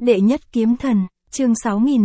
Đệ nhất kiếm thần, chương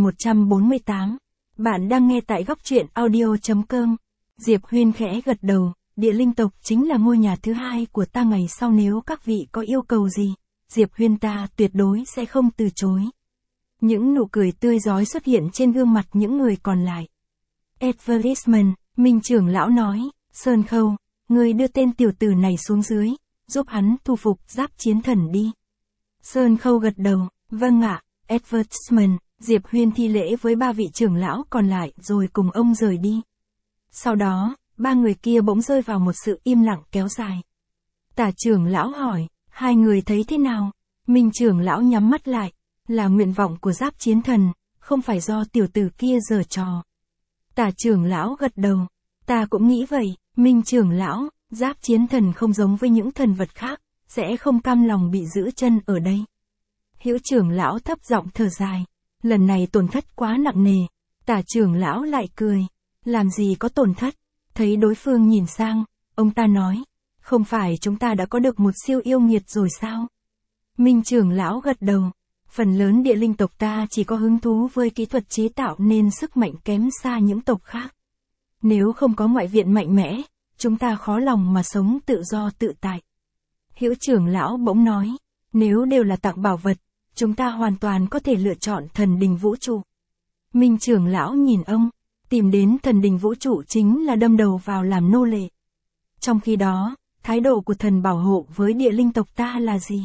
6148. Bạn đang nghe tại góc truyện audio.com. Diệp Huyên khẽ gật đầu, địa linh tộc chính là ngôi nhà thứ hai của ta ngày sau, nếu các vị có yêu cầu gì, Diệp Huyên ta tuyệt đối sẽ không từ chối. Những nụ cười tươi rói xuất hiện trên gương mặt những người còn lại. Advertisement, Minh trưởng lão nói, Sơn Khâu, người đưa tên tiểu tử này xuống dưới, giúp hắn thu phục Giáp Chiến Thần đi. Sơn Khâu gật đầu, vâng ạ. Advertisement, Diệp Huyên thi lễ với ba vị trưởng lão còn lại rồi cùng ông rời đi. Sau đó, ba người kia bỗng rơi vào một sự im lặng kéo dài. Tả trưởng lão hỏi, hai người thấy thế nào? Minh trưởng lão nhắm mắt lại, là nguyện vọng của Giáp Chiến Thần, không phải do tiểu tử kia giở trò. Tả trưởng lão gật đầu, ta cũng nghĩ vậy. Minh trưởng lão, Giáp Chiến Thần không giống với những thần vật khác, sẽ không cam lòng bị giữ chân ở đây. Hữu trưởng lão thấp giọng thở dài, lần này tổn thất quá nặng nề. Tả trưởng lão lại cười, làm gì có tổn thất? Thấy đối phương nhìn sang, ông ta nói, không phải chúng ta đã có được một siêu yêu nghiệt rồi sao? Minh trưởng lão gật đầu, phần lớn địa linh tộc ta chỉ có hứng thú với kỹ thuật chế tạo nên sức mạnh kém xa những tộc khác. Nếu không có ngoại viện mạnh mẽ, chúng ta khó lòng mà sống tự do tự tại. Hữu trưởng lão bỗng nói, nếu đều là tặng bảo vật, chúng ta hoàn toàn có thể lựa chọn thần đình vũ trụ. Minh trưởng lão nhìn ông, tìm đến thần đình vũ trụ chính là đâm đầu vào làm nô lệ. Trong khi đó, thái độ của thần bảo hộ với địa linh tộc ta là gì?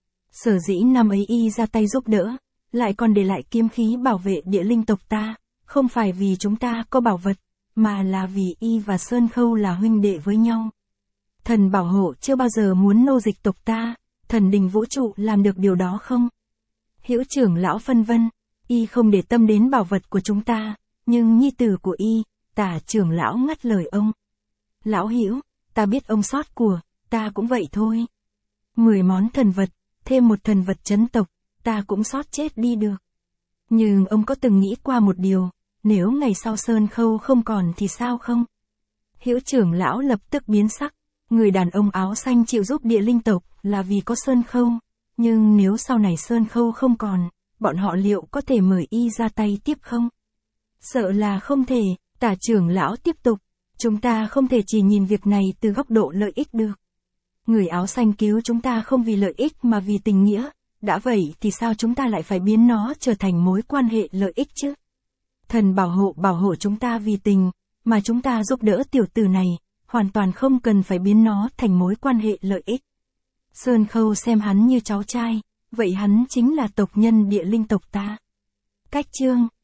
Sở dĩ năm ấy y ra tay giúp đỡ, lại còn để lại kiếm khí bảo vệ địa linh tộc ta, không phải vì chúng ta có bảo vật, mà là vì y và Sơn Khâu là huynh đệ với nhau. Thần bảo hộ chưa bao giờ muốn nô dịch tộc ta, thần đình vũ trụ làm được điều đó không? Hữu trưởng lão phân vân, y không để tâm đến bảo vật của chúng ta, nhưng nhi tử của y, Tả trưởng lão ngắt lời ông. Lão Hữu, ta biết ông sót của, ta cũng vậy thôi. 10 món thần vật, thêm một thần vật trấn tộc, ta cũng sót chết đi được. Nhưng ông có từng nghĩ qua một điều, nếu ngày sau Sơn Khâu không còn thì sao không? Hữu trưởng lão lập tức biến sắc, người đàn ông áo xanh chịu giúp địa linh tộc là vì có Sơn Khâu, nhưng nếu sau này Sơn Khâu không còn, bọn họ liệu có thể mời y ra tay tiếp không? Sợ là không thể. Tả trưởng lão tiếp tục, chúng ta không thể chỉ nhìn việc này từ góc độ lợi ích được. Người áo xanh cứu chúng ta không vì lợi ích mà vì tình nghĩa, đã vậy thì sao chúng ta lại phải biến nó trở thành mối quan hệ lợi ích chứ? Thần bảo hộ chúng ta vì tình, mà chúng ta giúp đỡ tiểu tử này, hoàn toàn không cần phải biến nó thành mối quan hệ lợi ích. Sơn Khâu xem hắn như cháu trai, vậy hắn chính là tộc nhân địa linh tộc ta. Cách chương